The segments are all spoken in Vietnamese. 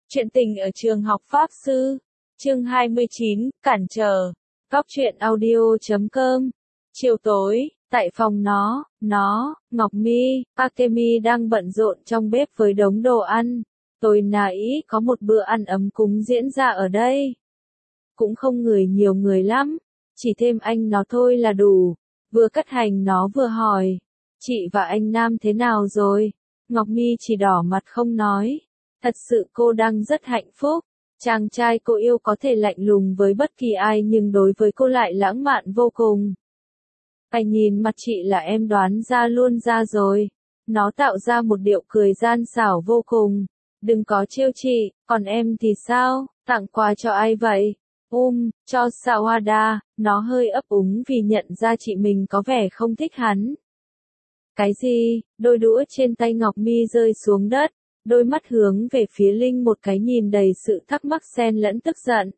Chuyện tình ở trường học Pháp Sư. Chương 29, cản trở. Góc truyện audio.com. Chiều tối, tại phòng Ngọc Mi, Akemi đang bận rộn trong bếp với đống đồ ăn. Tối nãy có một bữa ăn ấm cúng diễn ra ở đây. Cũng không nhiều người lắm, chỉ thêm anh nó thôi là đủ. Vừa cắt hành nó vừa hỏi, chị và anh Nam thế nào rồi? Ngọc Mi chỉ đỏ mặt không nói. Thật sự cô đang rất hạnh phúc. Chàng trai cô yêu có thể lạnh lùng với bất kỳ ai nhưng đối với cô lại lãng mạn vô cùng. Anh nhìn mặt chị là em đoán ra luôn ra rồi. Nó tạo ra một điệu cười gian xảo vô cùng. Đừng có trêu chị, còn em thì sao, tặng quà cho ai vậy? Cho Sawada. Nó hơi ấp úng vì nhận ra chị mình có vẻ không thích hắn. Cái gì? Đôi đũa trên tay Ngọc Mi rơi xuống đất. Đôi mắt hướng về phía Linh một cái nhìn đầy sự thắc mắc xen lẫn tức giận.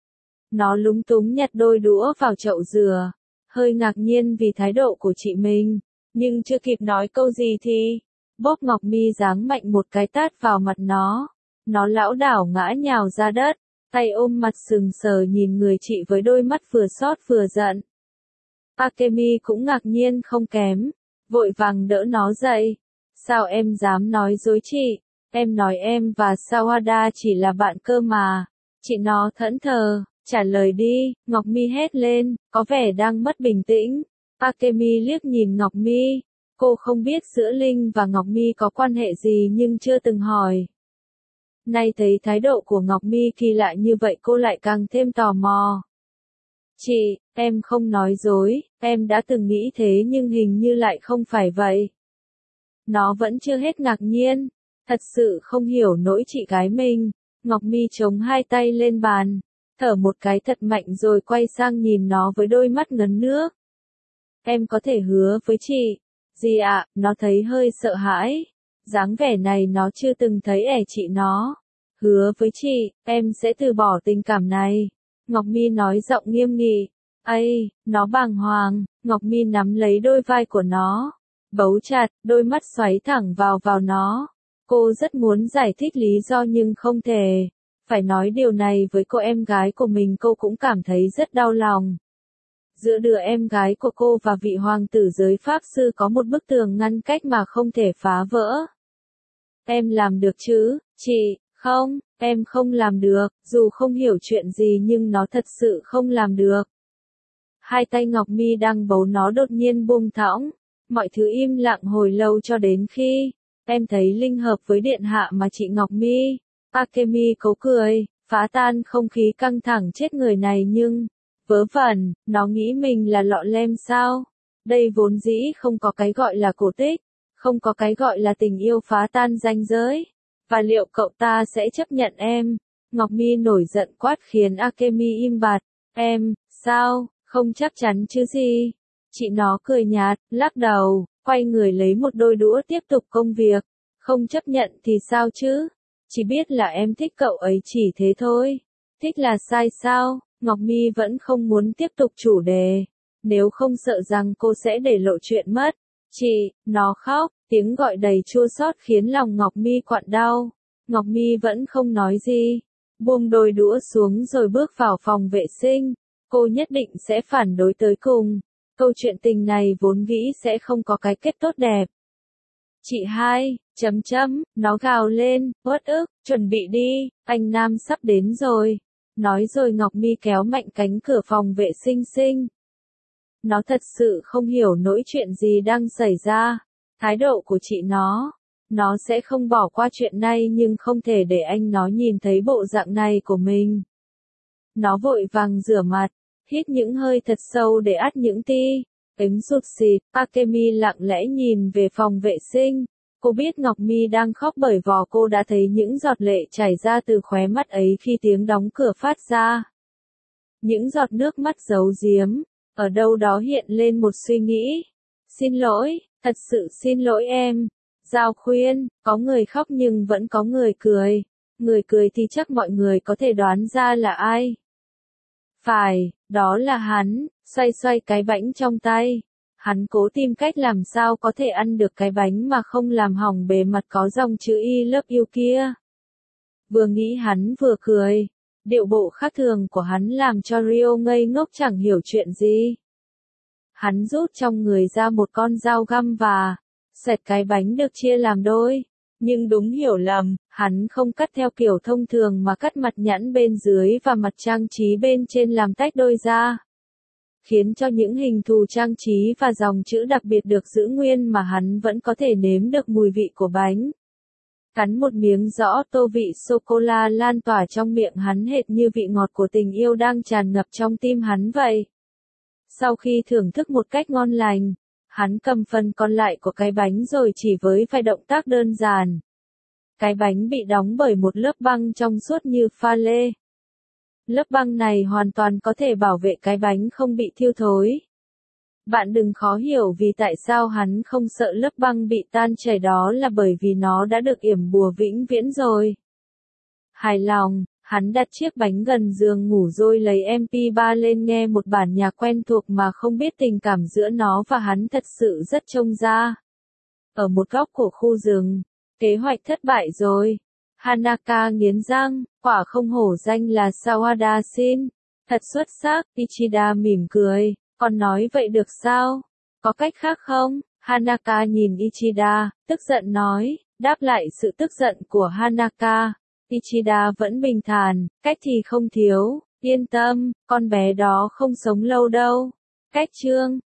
Nó lúng túng nhặt đôi đũa vào chậu dừa, hơi ngạc nhiên vì thái độ của chị mình, nhưng chưa kịp nói câu gì thì, bóp Ngọc Mi giáng mạnh một cái tát vào mặt nó. Nó lảo đảo ngã nhào ra đất, tay ôm mặt sừng sờ nhìn người chị với đôi mắt vừa xót vừa giận. Akemi cũng ngạc nhiên không kém, vội vàng đỡ nó dậy. Sao em dám nói dối chị? Em nói em và Sawada chỉ là bạn cơ mà. Chị nó thẫn thờ, trả lời đi, Ngọc Mi hét lên, có vẻ đang mất bình tĩnh. Akemi liếc nhìn Ngọc Mi. Cô không biết giữa Linh và Ngọc Mi có quan hệ gì nhưng chưa từng hỏi. Nay thấy thái độ của Ngọc Mi kỳ lạ như vậy cô lại càng thêm tò mò. Chị, em không nói dối, em đã từng nghĩ thế nhưng hình như lại không phải vậy. Nó vẫn chưa hết ngạc nhiên. Thật sự không hiểu nỗi chị gái mình. Ngọc Mi chống hai tay lên bàn, thở một cái thật mạnh rồi quay sang nhìn nó với đôi mắt ngấn nước. Em có thể hứa với chị. Gì ạ? Nó thấy hơi sợ hãi. Dáng vẻ này nó chưa từng thấy chị nó. Hứa với chị, em sẽ từ bỏ tình cảm này. Ngọc Mi nói giọng nghiêm nghị. Nó bàng hoàng. Ngọc Mi nắm lấy đôi vai của nó, bấu chặt, đôi mắt xoáy thẳng vào nó. Cô rất muốn giải thích lý do nhưng không thể. Phải nói điều này với cô em gái của mình cô cũng cảm thấy rất đau lòng. Giữa đứa em gái của cô và vị hoàng tử giới Pháp sư có một bức tường ngăn cách mà không thể phá vỡ. Em làm được chứ, chị? Không, em không làm được, dù không hiểu chuyện gì nhưng nó thật sự không làm được. Hai tay Ngọc Mi đang bấu nó đột nhiên buông thõng. Mọi thứ im lặng hồi lâu cho đến khi em thấy Linh hợp với điện hạ mà chị Ngọc Mi. Akemi cố cười, phá tan không khí căng thẳng chết người này nhưng, vớ vẩn, nó nghĩ mình là lọ lem sao? Đây vốn dĩ không có cái gọi là cổ tích, không có cái gọi là tình yêu phá tan ranh giới. Và liệu cậu ta sẽ chấp nhận em? Ngọc Mi nổi giận quát khiến Akemi im bặt. Em, sao, không chắc chắn chứ gì? Chị nó cười nhạt, lắc đầu, quay người lấy một đôi đũa tiếp tục công việc. Không chấp nhận thì sao chứ? Chỉ biết là em thích cậu ấy chỉ thế thôi. Thích là sai sao? Ngọc Mi vẫn không muốn tiếp tục chủ đề. Nếu không sợ rằng cô sẽ để lộ chuyện mất. Chị, nó khóc, tiếng gọi đầy chua xót khiến lòng Ngọc Mi quặn đau. Ngọc Mi vẫn không nói gì. Buông đôi đũa xuống rồi bước vào phòng vệ sinh. Cô nhất định sẽ phản đối tới cùng. Câu chuyện tình này vốn nghĩ sẽ không có cái kết tốt đẹp. Chị hai, nó gào lên, uất ức, chuẩn bị đi, anh Nam sắp đến rồi. Nói rồi Ngọc Mi kéo mạnh cánh cửa phòng vệ sinh. Nó thật sự không hiểu nỗi chuyện gì đang xảy ra. Thái độ của chị nó sẽ không bỏ qua chuyện này nhưng không thể để anh nó nhìn thấy bộ dạng này của mình. Nó vội vàng rửa mặt, hít những hơi thật sâu để át những sụt xịt. Akemi lặng lẽ nhìn về phòng vệ sinh. Cô biết Ngọc Mi đang khóc bởi vò cô đã thấy những giọt lệ chảy ra từ khóe mắt ấy khi tiếng đóng cửa phát ra. Những giọt nước mắt giấu giếm, ở đâu đó hiện lên một suy nghĩ. Xin lỗi, thật sự xin lỗi em. Giao khuyên, có người khóc nhưng vẫn có người cười. Người cười thì chắc mọi người có thể đoán ra là ai. Phải, đó là hắn, xoay cái bánh trong tay. Hắn cố tìm cách làm sao có thể ăn được cái bánh mà không làm hỏng bề mặt có dòng chữ I love you kia. Vừa nghĩ hắn vừa cười. Điệu bộ khác thường của hắn làm cho Rio ngây ngốc chẳng hiểu chuyện gì. Hắn rút trong người ra một con dao găm và xẹt cái bánh được chia làm đôi. Nhưng đúng hiểu lầm, hắn không cắt theo kiểu thông thường mà cắt mặt nhẵn bên dưới và mặt trang trí bên trên làm tách đôi ra. Khiến cho những hình thù trang trí và dòng chữ đặc biệt được giữ nguyên mà hắn vẫn có thể nếm được mùi vị của bánh. Cắn một miếng rõ tô vị sô-cô-la lan tỏa trong miệng hắn hệt như vị ngọt của tình yêu đang tràn ngập trong tim hắn vậy. Sau khi thưởng thức một cách ngon lành, hắn cầm phần còn lại của cái bánh rồi chỉ với vài động tác đơn giản. Cái bánh bị đóng bởi một lớp băng trong suốt như pha lê. Lớp băng này hoàn toàn có thể bảo vệ cái bánh không bị thiêu thối. Bạn đừng khó hiểu vì tại sao hắn không sợ lớp băng bị tan chảy, đó là bởi vì nó đã được yểm bùa vĩnh viễn rồi. Hài lòng, hắn đặt chiếc bánh gần giường ngủ rồi lấy MP3 lên nghe một bản nhạc quen thuộc mà không biết tình cảm giữa nó và hắn thật sự rất trông ra. Ở một góc của khu rừng, kế hoạch thất bại rồi. Hanaka nghiến răng, quả không hổ danh là Sawada Shin. Thật xuất sắc, Ichida mỉm cười, con nói vậy được sao? Có cách khác không? Hanaka nhìn Ichida, tức giận nói, đáp lại sự tức giận của Hanaka. Ichida vẫn bình thản, cách thì không thiếu, yên tâm, con bé đó không sống lâu đâu. Cách chương